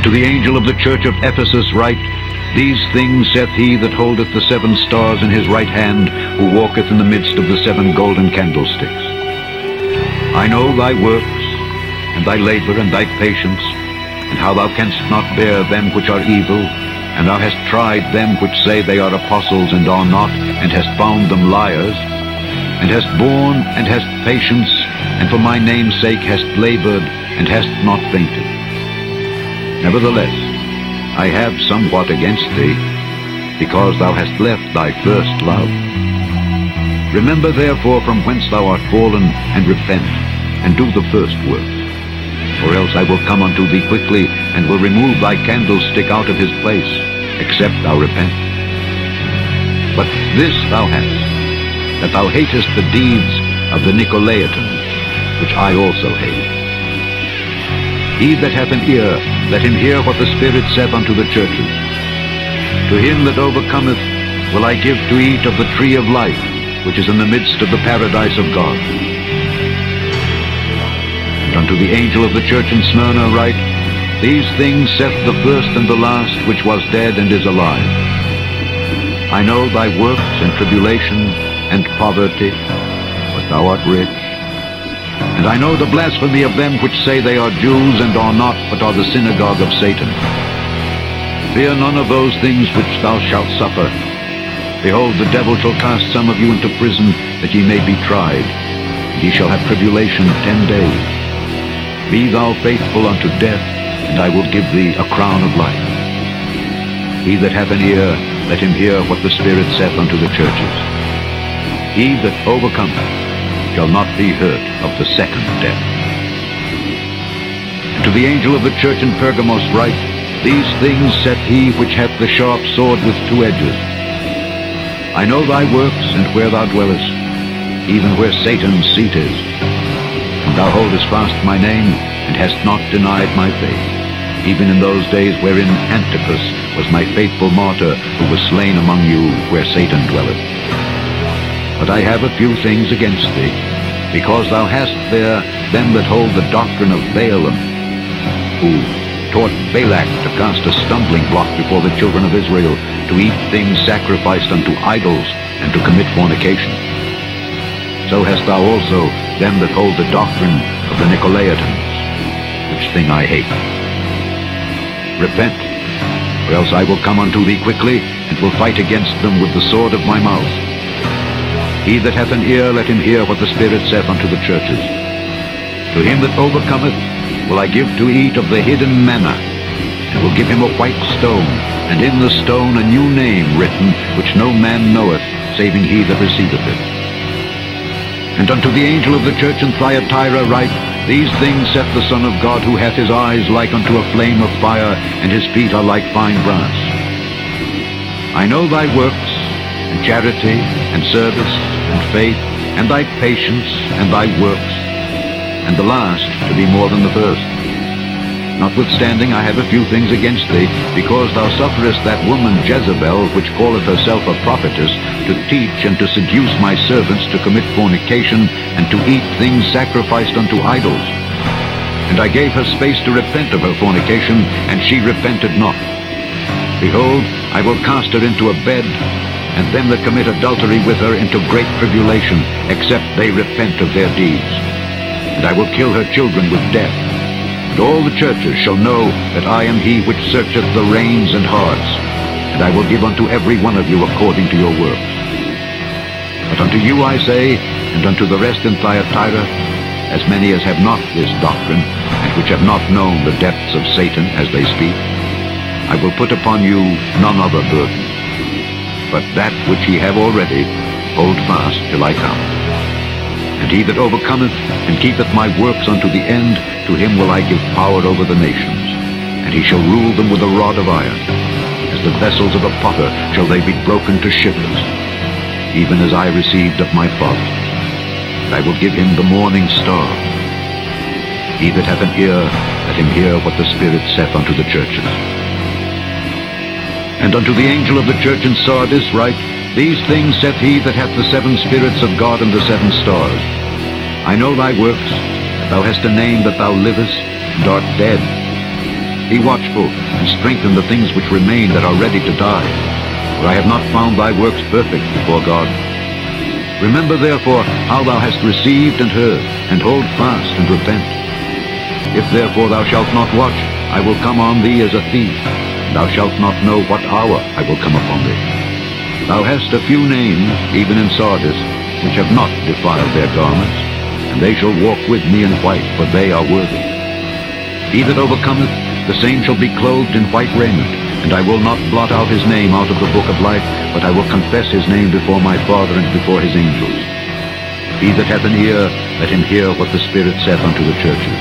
unto the angel of the church of Ephesus write, These things saith he that holdeth the 7 stars in his right hand, who walketh in the midst of the 7 golden candlesticks. I know thy works, and thy labor, and thy patience, and how thou canst not bear them which are evil, and thou hast tried them which say they are apostles and are not, and hast found them liars, and hast borne, and hast patience, and for my name's sake hast labored, and hast not fainted. Nevertheless, I have somewhat against thee, because thou hast left thy first love. Remember therefore from whence thou art fallen, and repent, and do the first works. Or else I will come unto thee quickly, and will remove thy candlestick out of his place, except thou repent. But this thou hast, that thou hatest the deeds of the Nicolaitans, which I also hate. He that hath an ear, let him hear what the Spirit saith unto the churches. To him that overcometh will I give to eat of the tree of life, which is in the midst of the paradise of God. And unto the angel of the church in Smyrna write, These things saith the first and the last, which was dead and is alive. I know thy works and tribulation and poverty, but thou art rich. And I know the blasphemy of them which say they are Jews and are not, but are the synagogue of Satan. Fear none of those things which thou shalt suffer. Behold, the devil shall cast some of you into prison, that ye may be tried, and ye shall have tribulation 10 days. Be thou faithful unto death, and I will give thee a crown of life. He that hath an ear, let him hear what the Spirit saith unto the churches. He that overcometh shall not be hurt of the second death. And to the angel of the church in Pergamos write, These things saith he which hath the sharp sword with 2 edges. I know thy works, and where thou dwellest, even where Satan's seat is. And thou holdest fast my name, and hast not denied my faith, even in those days wherein Antipas was my faithful martyr, who was slain among you where Satan dwelleth. But I have a few things against thee, because thou hast there them that hold the doctrine of Balaam, who taught Balak to cast a stumbling block before the children of Israel, to eat things sacrificed unto idols, and to commit fornication. So hast thou also them that hold the doctrine of the Nicolaitans, which thing I hate. Repent, or else I will come unto thee quickly, and will fight against them with the sword of my mouth. He that hath an ear, let him hear what the Spirit saith unto the churches. To him that overcometh will I give to eat of the hidden manna, and will give him a white stone, and in the stone a new name written, which no man knoweth, saving he that receiveth it. And unto the angel of the church in Thyatira write, These things saith the Son of God, who hath his eyes like unto a flame of fire, and his feet are like fine brass. I know thy works, and charity, and service, and faith, and thy patience, and thy works, and the last to be more than the first. Notwithstanding, I have a few things against thee, because thou sufferest that woman Jezebel, which calleth herself a prophetess, to teach and to seduce my servants to commit fornication, and to eat things sacrificed unto idols. And I gave her space to repent of her fornication, and she repented not. Behold, I will cast her into a bed, and them that commit adultery with her into great tribulation, except they repent of their deeds. And I will kill her children with death. And all the churches shall know that I am he which searcheth the reins and hearts, and I will give unto every one of you according to your works. But unto you I say, and unto the rest in Thyatira, as many as have not this doctrine, and which have not known the depths of Satan as they speak, I will put upon you none other burden, but that which ye have already, hold fast till I come. And he that overcometh and keepeth my works unto the end, to him will I give power over the nations, and he shall rule them with a rod of iron. As the vessels of a potter shall they be broken to shivers, even as I received of my Father. And I will give him the morning star. He that hath an ear, let him hear what the Spirit saith unto the churches. And unto the angel of the church in Sardis write, These things saith he that hath the 7 spirits of God and the 7 stars. I know thy works, that thou hast a name that thou livest, and art dead. Be watchful, and strengthen the things which remain that are ready to die. For I have not found thy works perfect before God. Remember therefore how thou hast received and heard, and hold fast and repent. If therefore thou shalt not watch, I will come on thee as a thief, and thou shalt not know what hour I will come upon thee. Thou hast a few names, even in Sardis, which have not defiled their garments, and they shall walk with me in white, for they are worthy. He that overcometh, the same shall be clothed in white raiment, and I will not blot out his name out of the book of life, but I will confess his name before my Father and before his angels. He that hath an ear, let him hear what the Spirit saith unto the churches.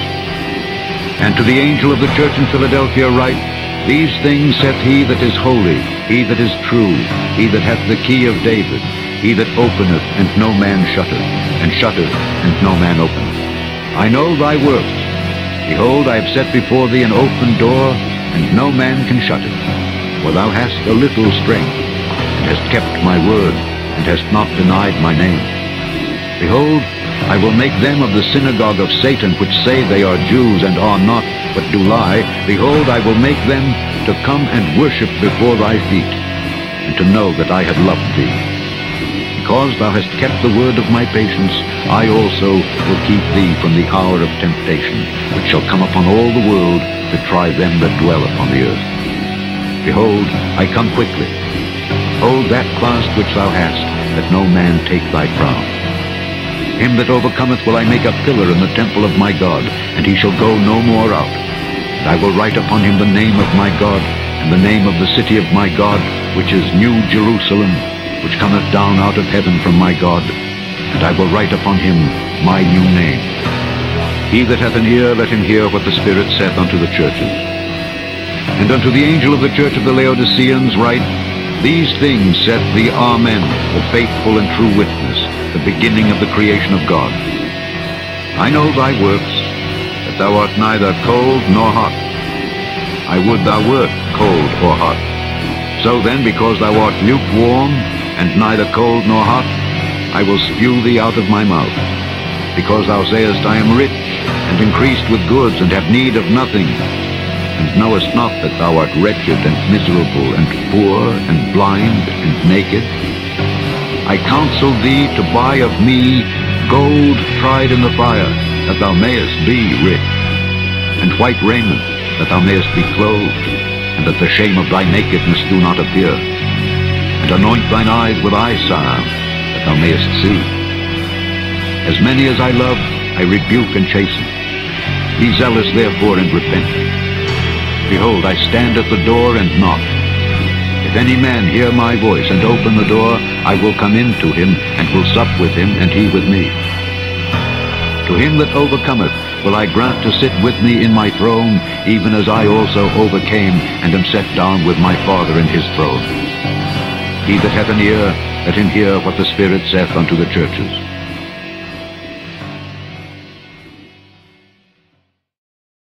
And to the angel of the church in Philadelphia write, These things saith he that is holy, he that is true, he that hath the key of David, he that openeth, and no man shutteth, and shutteth, and no man openeth. I know thy works. Behold, I have set before thee an open door, and no man can shut it. For thou hast a little strength, and hast kept my word, and hast not denied my name. Behold, I will make them of the synagogue of Satan, which say they are Jews, and are not, but do lie. Behold, I will make them to come and worship before thy feet, and to know that I have loved thee. Because thou hast kept the word of my patience, I also will keep thee from the hour of temptation, which shall come upon all the world to try them that dwell upon the earth. Behold, I come quickly. Hold that fast which thou hast, that no man take thy crown. Him that overcometh will I make a pillar in the temple of my God, and he shall go no more out. And I will write upon him the name of my God, and the name of the city of my God, which is New Jerusalem, which cometh down out of heaven from my God, and I will write upon him my new name. He that hath an ear, let him hear what the Spirit saith unto the churches. And unto the angel of the church of the Laodiceans write, These things saith the Amen, the faithful and true witness, the beginning of the creation of God. I know thy works, that thou art neither cold nor hot. I would thou wert cold or hot. So then, because thou art lukewarm, and neither cold nor hot, I will spew thee out of my mouth. Because thou sayest, I am rich, and increased with goods, and have need of nothing, and knowest not that thou art wretched, and miserable, and poor, and blind, and naked. I counsel thee to buy of me gold tried in the fire, that thou mayest be rich, and white raiment, that thou mayest be clothed, and that the shame of thy nakedness do not appear. And anoint thine eyes with eye salve, that thou mayest see. As many as I love, I rebuke and chasten. Be zealous therefore, and repent. Behold, I stand at the door and knock. If any man hear my voice, and open the door, I will come in to him, and will sup with him, and he with me. To him that overcometh will I grant to sit with me in my throne, even as I also overcame, and am set down with my Father in his throne. He that hath an ear, let him hear what the Spirit saith unto the churches.